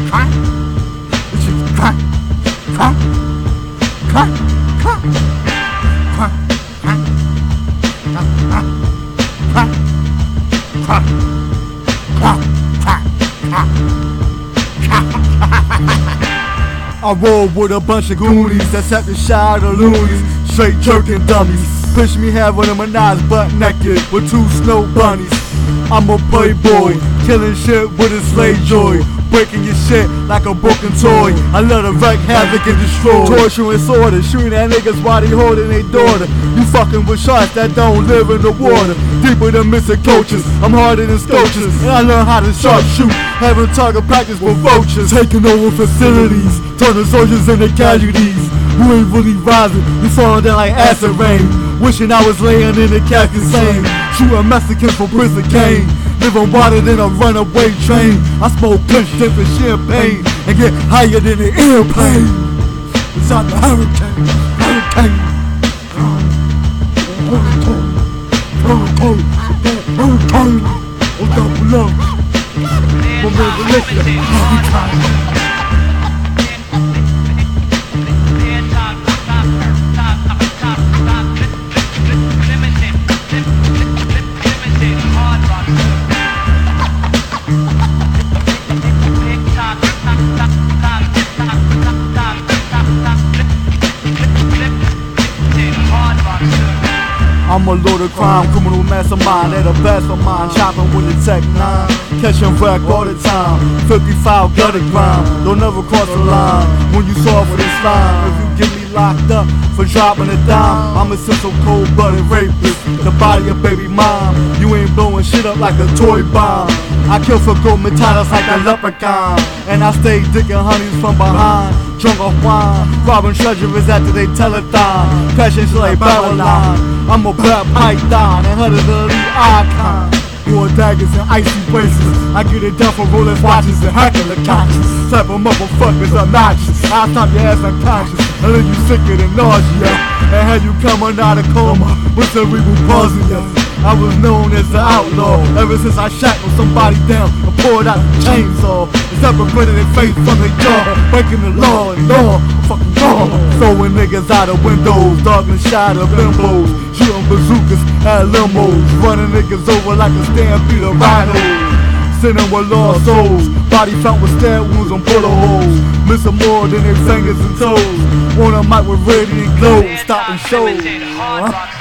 crank. This shit's crank, crank, crank, crank, crank, crank, crank, crank, crank, crank, I roll with a bunch of goonies that's at the shot of loonies, straight jerking dummies. Push me half of them and eyes butt naked with 2 snow bunnies. I'm a playboy, killing shit with a slave joy, breaking your shit like a broken toy. I love to wreak havoc and destroy, torture and slaughter, shooting at niggas while they holding their daughter. You fucking with sharks that don't live in the water, deeper than missing coaches. I'm harder than sculptures, and I learn how to sharpshoot, having target practice with vultures. Taking over facilities, turning soldiers into casualties. You ain't really rising, you falling down like acid rain, wishing I was laying in the casket saying, shooting Mexicans from prison cane, living wider than a runaway train. I smoke kush, drink for champagne, and get higher than an airplane. It's not the hurricane, hurricane, hurricane, hurricane, oh double up, from Revelation, hurricane. I'm a lord of crime, criminal mastermind, at the best of mine, chopping with the Tech 9, catching wreck all the time, 55 gutter grind, don't never cross the line, when you saw for this line, if you get me locked up for dropping a dime, I'm a simple cold-blooded rapist, the body of baby mom, you ain't blowing shit up like a toy bomb, I kill for gold metatas like a leprechaun, and I stay dicking honeys from behind, drunk off wine, robbing treasurers after they telethon, crashing shit like Babylon. I'm a black python and her the elite icon. War daggers and icy braces. I get it done for Rolex watches and hacking the conscience. Type of motherfuckers obnoxious. I'll stop your ass unconscious and leave you sicker than nausea, and have you coming out of coma with cerebral palsy. I was known as the outlaw ever since I shackled somebody down and poured out the chainsaw. Separated their face from their jaw, breaking the law and law, fucking law. Throwing niggas out of windows, darkness shot of bimbos, shooting bazookas at limos, running niggas over like a stampede of rhinos. Sitting with lost souls, body found with stab wounds and bullet holes, missing more than their fingers and toes. On a mic with radiant glow, stopping shows.